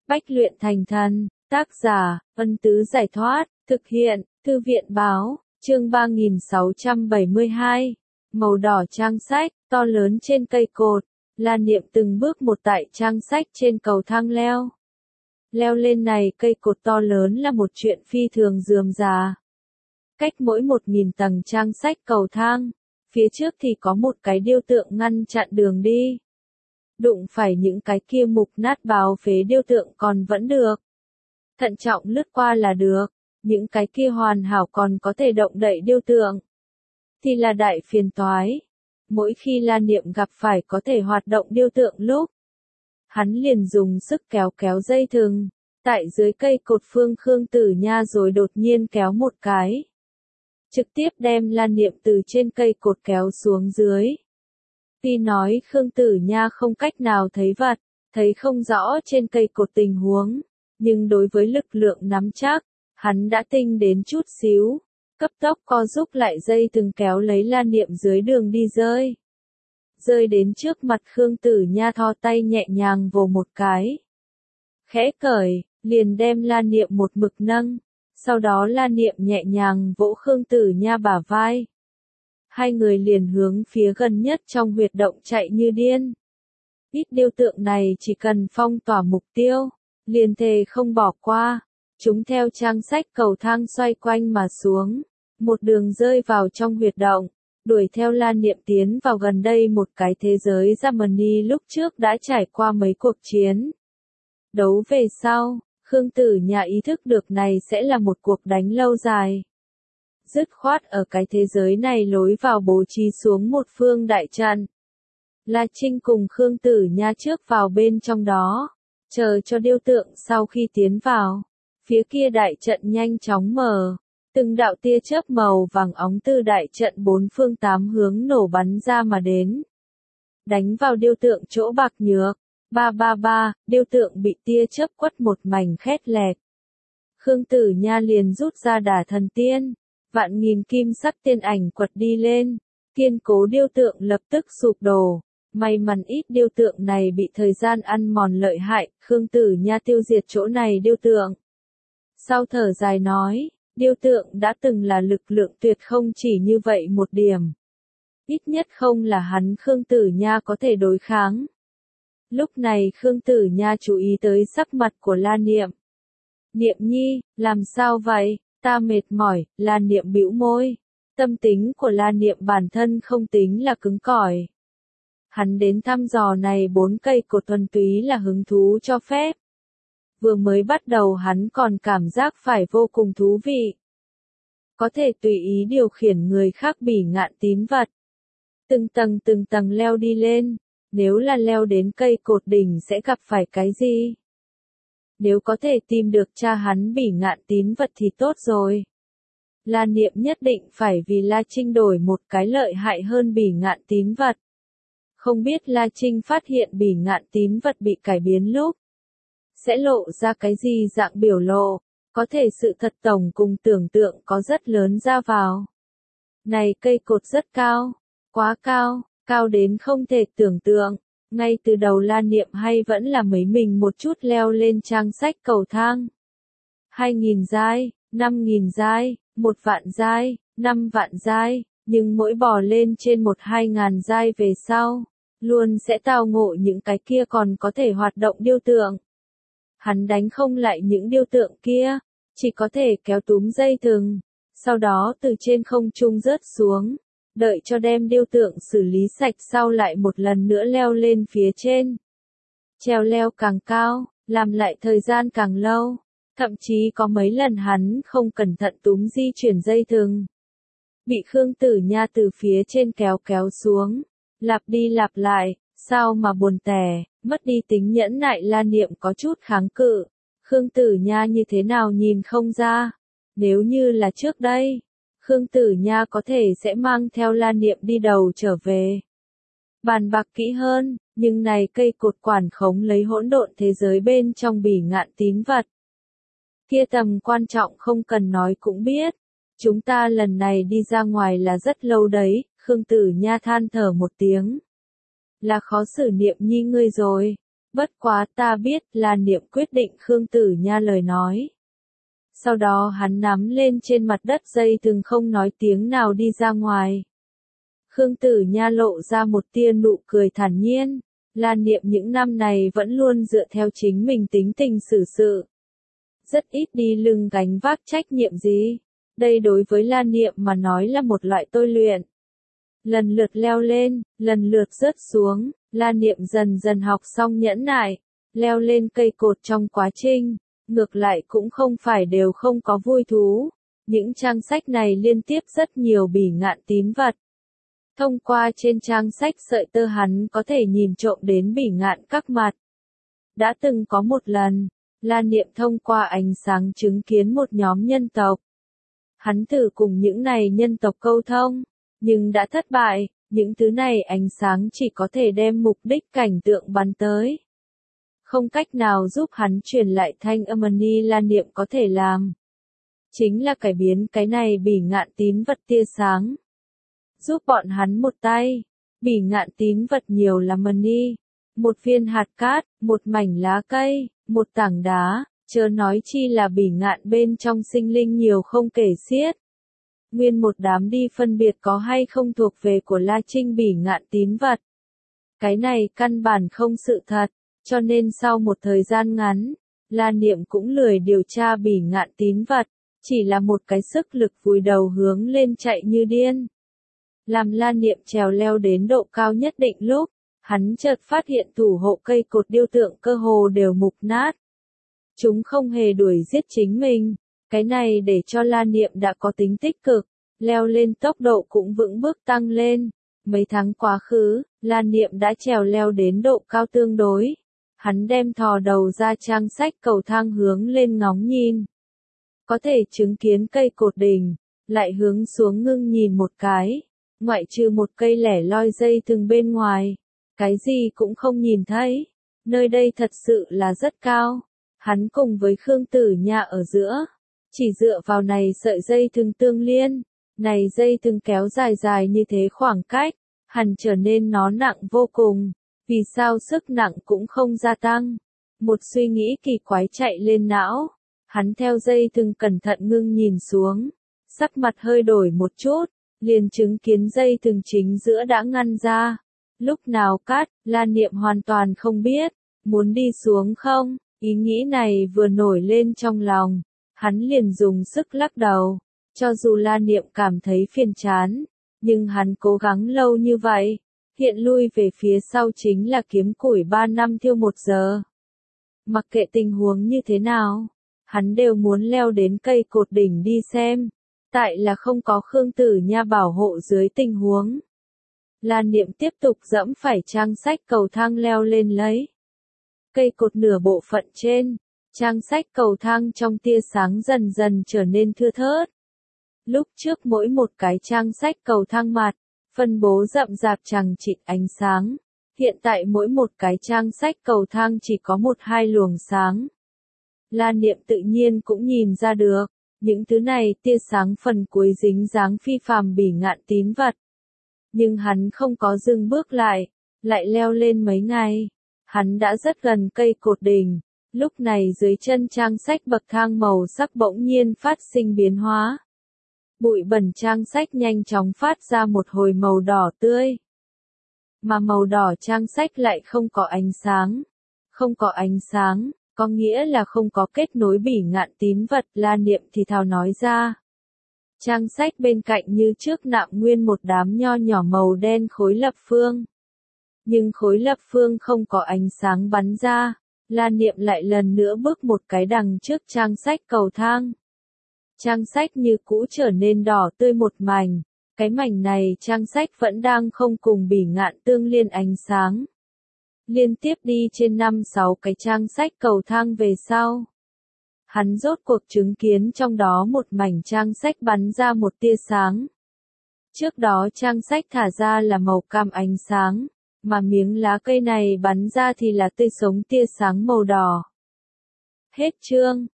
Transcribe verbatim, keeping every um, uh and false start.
Bách luyện thành thần, tác giả, Ân Tứ Giải Thoát, thực hiện, Thư viện Báo, chương ba nghìn sáu trăm bảy mươi hai, màu đỏ trang sách, to lớn trên cây cột, La Niệm từng bước một tại trang sách trên cầu thang leo. Leo lên này cây cột to lớn là một chuyện phi thường rườm rà. Cách mỗi một nghìn tầng trang sách cầu thang, phía trước thì có một cái điêu tượng ngăn chặn đường đi. Đụng phải những cái kia mục nát bào phế điêu tượng còn vẫn được. Thận trọng lướt qua là được, những cái kia hoàn hảo còn có thể động đậy điêu tượng. Thì là đại phiền toái. Mỗi khi La Niệm gặp phải có thể hoạt động điêu tượng lúc, hắn liền dùng sức kéo kéo dây thừng, tại dưới cây cột phương Khương Tử Nha rồi đột nhiên kéo một cái. Trực tiếp đem La Niệm từ trên cây cột kéo xuống dưới. Tuy nói Khương Tử Nha không cách nào thấy vật, thấy không rõ trên cây cột tình huống, nhưng đối với lực lượng nắm chắc, hắn đã tinh đến chút xíu, cấp tốc co giúp lại dây từng kéo lấy La Niệm dưới đường đi rơi. Rơi đến trước mặt Khương Tử Nha thò tay nhẹ nhàng vồ một cái. Khẽ cởi, liền đem La Niệm một mực nâng, sau đó La Niệm nhẹ nhàng vỗ Khương Tử Nha bả vai. Hai người liền hướng phía gần nhất trong huyệt động chạy như điên. Ít điêu tượng này chỉ cần phong tỏa mục tiêu, liền thề không bỏ qua. Chúng theo trang sách cầu thang xoay quanh mà xuống, một đường rơi vào trong huyệt động, đuổi theo La Niệm tiến vào gần đây một cái thế giới Germany lúc trước đã trải qua mấy cuộc chiến. Đấu về sau, Khương Tử Nha ý thức được này sẽ là một cuộc đánh lâu dài. Dứt khoát ở cái thế giới này lối vào bố trí xuống một phương đại trận. La Trinh cùng Khương Tử Nha trước vào bên trong đó, chờ cho điêu tượng sau khi tiến vào. Phía kia đại trận nhanh chóng mở, từng đạo tia chớp màu vàng óng từ đại trận bốn phương tám hướng nổ bắn ra mà đến. Đánh vào điêu tượng chỗ bạc nhược, ba ba ba, điêu tượng bị tia chớp quất một mảnh khét lẹt. Khương Tử Nha liền rút ra đả thần tiên, vạn nghìn kim sắc tiên ảnh quật đi lên, kiên cố điêu tượng lập tức sụp đổ. May mắn ít điêu tượng này bị thời gian ăn mòn lợi hại, Khương Tử Nha tiêu diệt chỗ này điêu tượng. Sau thở dài nói, điêu tượng đã từng là lực lượng tuyệt không chỉ như vậy một điểm. Ít nhất không là hắn Khương Tử Nha có thể đối kháng. Lúc này Khương Tử Nha chú ý tới sắc mặt của La Niệm. Niệm nhi, làm sao vậy, ta mệt mỏi, La Niệm bĩu môi. Tâm tính của La Niệm bản thân không tính là cứng cỏi. Hắn đến thăm dò này bốn cây cột thuần túy là hứng thú cho phép. Vừa mới bắt đầu hắn còn cảm giác phải vô cùng thú vị. Có thể tùy ý điều khiển người khác bỉ ngạn tín vật. Từng tầng từng tầng leo đi lên, nếu là leo đến cây cột đỉnh sẽ gặp phải cái gì? Nếu có thể tìm được cha hắn bỉ ngạn tín vật thì tốt rồi. La Niệm nhất định phải vì La Trinh đổi một cái lợi hại hơn bỉ ngạn tín vật. Không biết La Trinh phát hiện bỉ ngạn tín vật bị cải biến lúc sẽ lộ ra cái gì dạng biểu lộ, có thể sự thật tổng cùng tưởng tượng có rất lớn ra vào. Này cây cột rất cao, quá cao, cao đến không thể tưởng tượng, ngay từ đầu La Niệm hay vẫn là mấy mình một chút leo lên trang sách cầu thang. Hai nghìn giai, năm nghìn giai, một vạn giai, năm vạn giai, nhưng mỗi bò lên trên một hai ngàn giai về sau, luôn sẽ tao ngộ những cái kia còn có thể hoạt động điêu tượng. Hắn đánh không lại những điêu tượng kia, chỉ có thể kéo túm dây thừng, sau đó từ trên không trung rớt xuống, đợi cho đem điêu tượng xử lý sạch sau lại một lần nữa leo lên phía trên. Treo leo càng cao, làm lại thời gian càng lâu, thậm chí có mấy lần hắn không cẩn thận túm di chuyển dây thừng. Bị Khương Tử Nha từ phía trên kéo kéo xuống, lặp đi lặp lại, sao mà buồn tẻ. Mất đi tính nhẫn nại La Niệm có chút kháng cự. Khương Tử Nha như thế nào nhìn không ra. Nếu như là trước đây, Khương Tử Nha có thể sẽ mang theo La Niệm đi đầu trở về. Bàn bạc kỹ hơn, nhưng này cây cột quản khống lấy hỗn độn thế giới bên trong bỉ ngạn tín vật. Kia tầm quan trọng không cần nói cũng biết. Chúng ta lần này đi ra ngoài là rất lâu đấy, Khương Tử Nha than thở một tiếng. Là khó xử Niệm nhi ngươi rồi. Bất quá ta biết, Lan Niệm quyết định Khương Tử Nha lời nói. Sau đó hắn nắm lên trên mặt đất dây thừng không nói tiếng nào đi ra ngoài. Khương Tử Nha lộ ra một tia nụ cười thản nhiên. Lan Niệm những năm này vẫn luôn dựa theo chính mình tính tình xử sự. Rất ít đi lưng gánh vác trách nhiệm gì. Đây đối với Lan Niệm mà nói là một loại tôi luyện. Lần lượt leo lên, lần lượt rớt xuống, Lan Niệm dần dần học xong nhẫn nại, leo lên cây cột trong quá trình, ngược lại cũng không phải đều không có vui thú. Những trang sách này liên tiếp rất nhiều bỉ ngạn tín vật. Thông qua trên trang sách sợi tơ hắn có thể nhìn trộm đến bỉ ngạn các mặt. Đã từng có một lần, Lan Niệm thông qua ánh sáng chứng kiến một nhóm nhân tộc. Hắn thử cùng những này nhân tộc câu thông, nhưng đã thất bại, những thứ này ánh sáng chỉ có thể đem mục đích cảnh tượng bắn tới. Không cách nào giúp hắn truyền lại thanh âm ni Lan Niệm có thể làm. Chính là cải biến cái này bỉ ngạn tín vật tia sáng. Giúp bọn hắn một tay, bỉ ngạn tín vật nhiều là mani, một viên hạt cát, một mảnh lá cây, một tảng đá, chớ nói chi là bỉ ngạn bên trong sinh linh nhiều không kể xiết. Nguyên một đám đi phân biệt có hay không thuộc về của La Trinh bỉ ngạn tín vật. Cái này căn bản không sự thật, cho nên sau một thời gian ngắn, Lan Niệm cũng lười điều tra bỉ ngạn tín vật, chỉ là một cái sức lực vùi đầu hướng lên chạy như điên. Làm Lan Niệm trèo leo đến độ cao nhất định lúc, hắn chợt phát hiện thủ hộ cây cột điêu tượng cơ hồ đều mục nát. Chúng không hề đuổi giết chính mình, cái này để cho Lan Niệm đã có tính tích cực, leo lên tốc độ cũng vững bước tăng lên. Mấy tháng quá khứ, Lan Niệm đã trèo leo đến độ cao tương đối. Hắn đem thò đầu ra trang sách cầu thang hướng lên ngóng nhìn. Có thể chứng kiến cây cột đỉnh, lại hướng xuống ngưng nhìn một cái. Ngoại trừ một cây lẻ loi dây thừng bên ngoài, cái gì cũng không nhìn thấy. Nơi đây thật sự là rất cao. Hắn cùng với Khương Tử Nha ở giữa, chỉ dựa vào này sợi dây thừng tương liên, này dây thừng kéo dài dài như thế khoảng cách, hẳn trở nên nó nặng vô cùng. Vì sao sức nặng cũng không gia tăng? Một suy nghĩ kỳ quái chạy lên não. Hắn theo dây thừng cẩn thận ngưng nhìn xuống, sắc mặt hơi đổi một chút, liền chứng kiến dây thừng chính giữa đã ngăn ra. Lúc nào cắt, Lan Niệm hoàn toàn không biết, muốn đi xuống không? Ý nghĩ này vừa nổi lên trong lòng, hắn liền dùng sức lắc đầu. Cho dù Lan Niệm cảm thấy phiền chán, nhưng hắn cố gắng lâu như vậy, hiện lui về phía sau chính là kiếm củi ba năm thiêu một giờ. Mặc kệ tình huống như thế nào, hắn đều muốn leo đến cây cột đỉnh đi xem. Tại là không có Khương Tử Nha bảo hộ dưới tình huống. Lan Niệm tiếp tục dẫm phải trang sách cầu thang leo lên lấy. Cây cột nửa bộ phận trên, trang sách cầu thang trong tia sáng dần dần trở nên thưa thớt. Lúc trước mỗi một cái trang sách cầu thang mặt, phân bố rậm rạp chằng chịt ánh sáng. Hiện tại mỗi một cái trang sách cầu thang chỉ có một hai luồng sáng. Lan Niệm tự nhiên cũng nhìn ra được, những thứ này tia sáng phần cuối dính dáng phi phàm bỉ ngạn tín vật. Nhưng hắn không có dừng bước lại, lại leo lên mấy ngày. Hắn đã rất gần cây cột đỉnh, lúc này dưới chân trang sách bậc thang màu sắc bỗng nhiên phát sinh biến hóa. Bụi bẩn trang sách nhanh chóng phát ra một hồi màu đỏ tươi. Mà màu đỏ trang sách lại không có ánh sáng. Không có ánh sáng, có nghĩa là không có kết nối bỉ ngạn tín vật. Lan Niệm thì thào nói ra. Trang sách bên cạnh như trước nạm nguyên một đám nho nhỏ màu đen khối lập phương. Nhưng khối lập phương không có ánh sáng bắn ra. Lan Niệm lại lần nữa bước một cái đằng trước trang sách cầu thang. Trang sách như cũ trở nên đỏ tươi một mảnh. Cái mảnh này trang sách vẫn đang không cùng bỉ ngạn tương liên ánh sáng. Liên tiếp đi trên năm sáu cái trang sách cầu thang về sau. Hắn rốt cuộc chứng kiến trong đó một mảnh trang sách bắn ra một tia sáng. Trước đó trang sách thả ra là màu cam ánh sáng, mà miếng lá cây này bắn ra thì là tươi sống tia sáng màu đỏ. Hết chương.